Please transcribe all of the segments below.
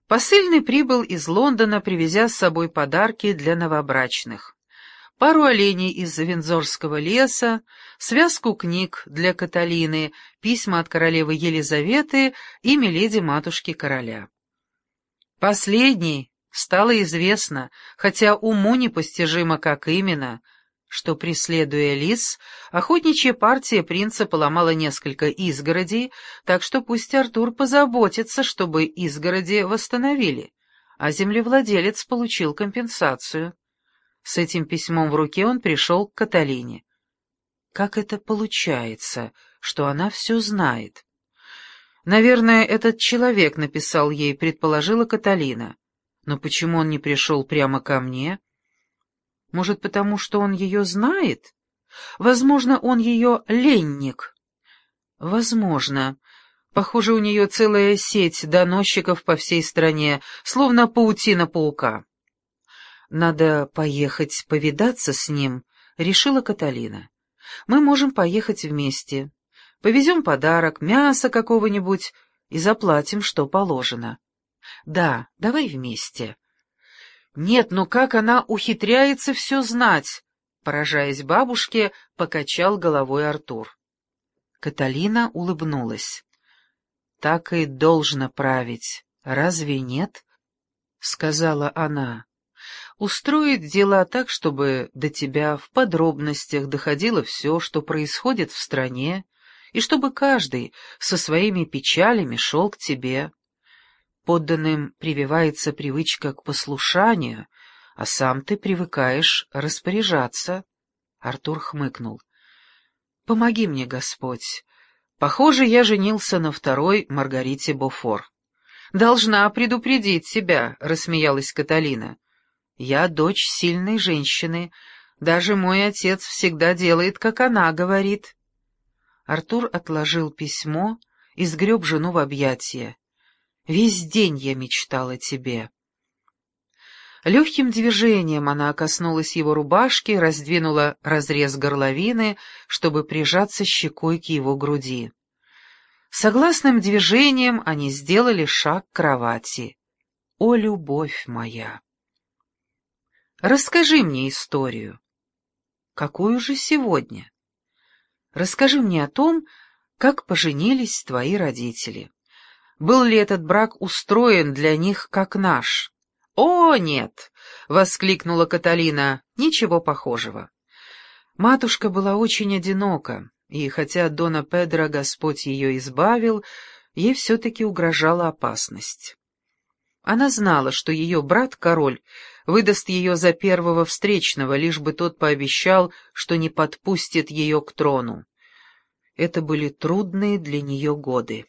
Посыльный прибыл из Лондона, привезя с собой подарки для новобрачных. Пару оленей из Виндзорского леса, связку книг для Каталины, письма от королевы Елизаветы и миледи-матушки короля. Последней стало известно, хотя уму непостижимо, как именно, что, преследуя лис, охотничья партия принца поломала несколько изгородей, так что пусть Артур позаботится, чтобы изгороди восстановили, а землевладелец получил компенсацию. С этим письмом в руке он пришел к Каталине. Как это получается, что она все знает? Наверное, этот человек написал ей, предположила Каталина. Но почему он не пришел прямо ко мне? Может, потому что он ее знает? Возможно, он ее ленник. Возможно. Похоже, у нее целая сеть доносчиков по всей стране, словно паутина паука. Надо поехать повидаться с ним, решила Каталина. Мы можем поехать вместе. Повезем подарок, мясо какого-нибудь и заплатим, что положено. Да, давай вместе. Нет, но как она ухитряется все знать? Поражаясь бабушке, покачал головой Артур. Каталина улыбнулась. Так и должно править, разве нет? Сказала она. Устроить дела так, чтобы до тебя в подробностях доходило все, что происходит в стране, и чтобы каждый со своими печалями шел к тебе. Подданным прививается привычка к послушанию, а сам ты привыкаешь распоряжаться. Артур хмыкнул. «Помоги мне, Господь. Похоже, я женился на второй Маргарите Бофор». «Должна предупредить тебя», — рассмеялась Каталина. «Я дочь сильной женщины. Даже мой отец всегда делает, как она говорит». Артур отложил письмо и сгреб жену в объятия. «Весь день я мечтала о тебе». Легким движением она коснулась его рубашки, раздвинула разрез горловины, чтобы прижаться щекой к его груди. Согласным движением они сделали шаг к кровати. «О, любовь моя!» «Расскажи мне историю». «Какую же сегодня?» «Расскажи мне о том, как поженились твои родители. Был ли этот брак устроен для них, как наш?» «О, нет!» — воскликнула Каталина. «Ничего похожего». Матушка была очень одинока, и хотя Дона Педро Господь ее избавил, ей все-таки угрожала опасность. Она знала, что ее брат-король выдаст ее за первого встречного, лишь бы тот пообещал, что не подпустит ее к трону. Это были трудные для нее годы.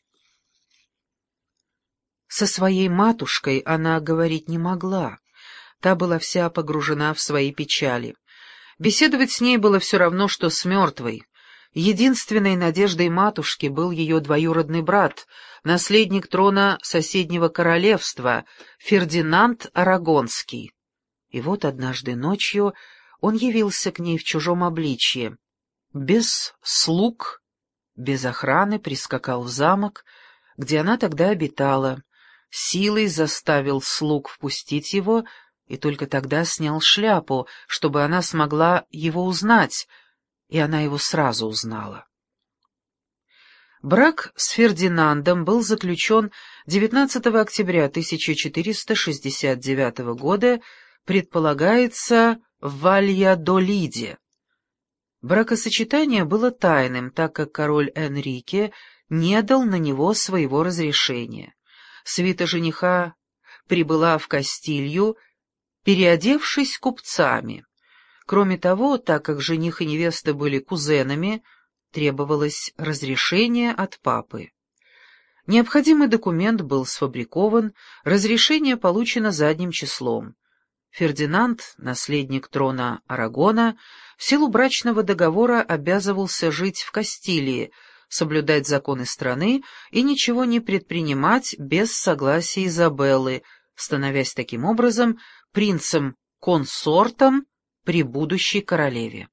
Со своей матушкой она говорить не могла. Та была вся погружена в свои печали. Беседовать с ней было все равно, что с мертвой. Единственной надеждой матушки был ее двоюродный брат, наследник трона соседнего королевства, Фердинанд Арагонский. И вот однажды ночью он явился к ней в чужом обличье. Без слуг, без охраны прискакал в замок, где она тогда обитала, силой заставил слуг впустить его и только тогда снял шляпу, чтобы она смогла его узнать, и она его сразу узнала. Брак с Фердинандом был заключен 19 октября 1469 года, предполагается, в Вальядолиде. Бракосочетание было тайным, так как король Энрике не дал на него своего разрешения. Свита жениха прибыла в Кастилью, переодевшись купцами. Кроме того, так как жених и невеста были кузенами, требовалось разрешение от папы. Необходимый документ был сфабрикован, разрешение получено задним числом. Фердинанд, наследник трона Арагона, в силу брачного договора обязывался жить в Кастилии, соблюдать законы страны и ничего не предпринимать без согласия Изабеллы, становясь таким образом принцем-консортом при будущей королеве.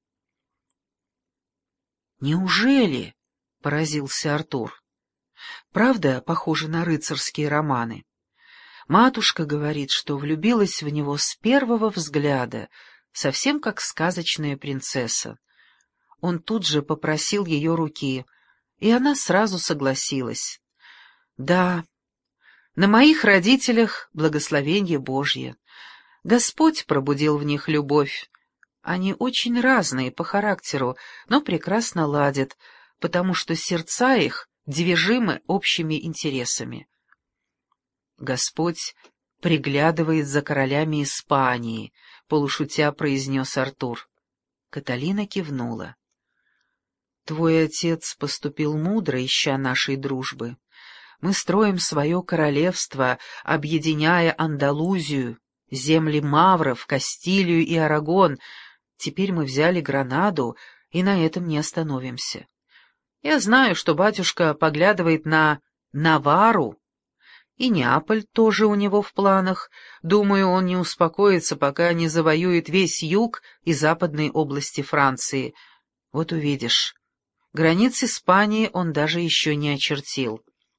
«Неужели?» — поразился Артур. «Правда, похоже на рыцарские романы. Матушка говорит, что влюбилась в него с первого взгляда, совсем как сказочная принцесса. Он тут же попросил ее руки, и она сразу согласилась. Да, на моих родителях благословение Божье. Господь пробудил в них любовь. Они очень разные по характеру, но прекрасно ладят, потому что сердца их движимы общими интересами. Господь приглядывает за королями Испании, полушутя произнес Артур. Каталина кивнула. Твой отец поступил мудро, ища нашей дружбы. Мы строим свое королевство, объединяя Андалузию, земли Мавров, Кастилию и Арагон. Теперь мы взяли Гранаду, и на этом не остановимся. Я знаю, что батюшка поглядывает на Наварру, и Неаполь тоже у него в планах. Думаю, он не успокоится, пока не завоюет весь юг и западные области Франции. Вот увидишь. Границ Испании он даже еще не очертил.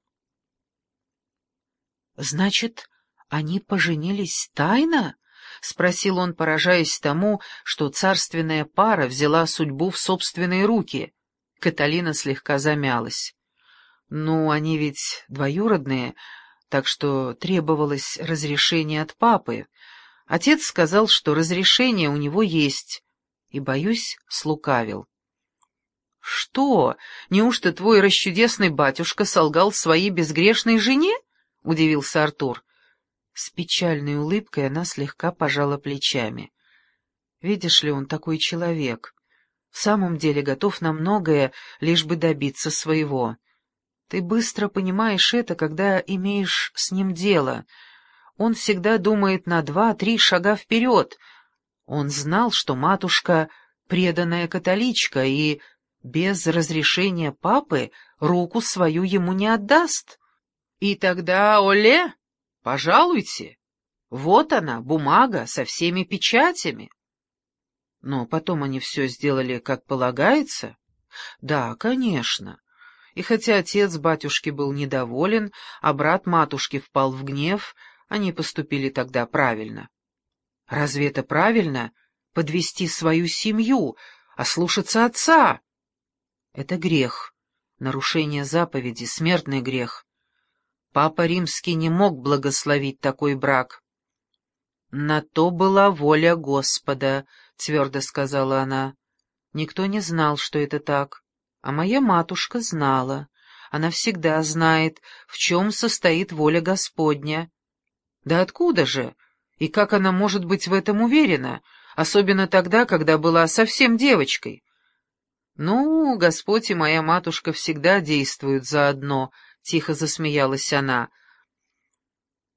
«Значит, они поженились тайно?» — спросил он, поражаясь тому, что царственная пара взяла судьбу в собственные руки. Каталина слегка замялась. «Ну, они ведь двоюродные, так что требовалось разрешение от папы. Отец сказал, что разрешение у него есть, и, боюсь, слукавил». «Что? Неужто твой расчудесный батюшка солгал своей безгрешной жене?» — удивился Артур. С печальной улыбкой она слегка пожала плечами. «Видишь ли, он такой человек. В самом деле готов на многое, лишь бы добиться своего. Ты быстро понимаешь это, когда имеешь с ним дело. Он всегда думает на 2-3 шага вперед. Он знал, что матушка преданная католичка и без разрешения папы руку свою ему не отдаст. И тогда, оле, пожалуйте, вот она, бумага со всеми печатями». Но потом они все сделали как полагается? Да, конечно. И хотя отец батюшки был недоволен, а брат матушки впал в гнев, они поступили тогда правильно. Разве это правильно — подвести свою семью, ослушаться отца? Это грех, нарушение заповеди, смертный грех. Папа Римский не мог благословить такой брак. «На то была воля Господа», — твердо сказала она. «Никто не знал, что это так, а моя матушка знала. Она всегда знает, в чем состоит воля Господня». «Да откуда же? И как она может быть в этом уверена, особенно тогда, когда была совсем девочкой?» «Ну, Господь и моя матушка всегда действуют заодно», — тихо засмеялась она.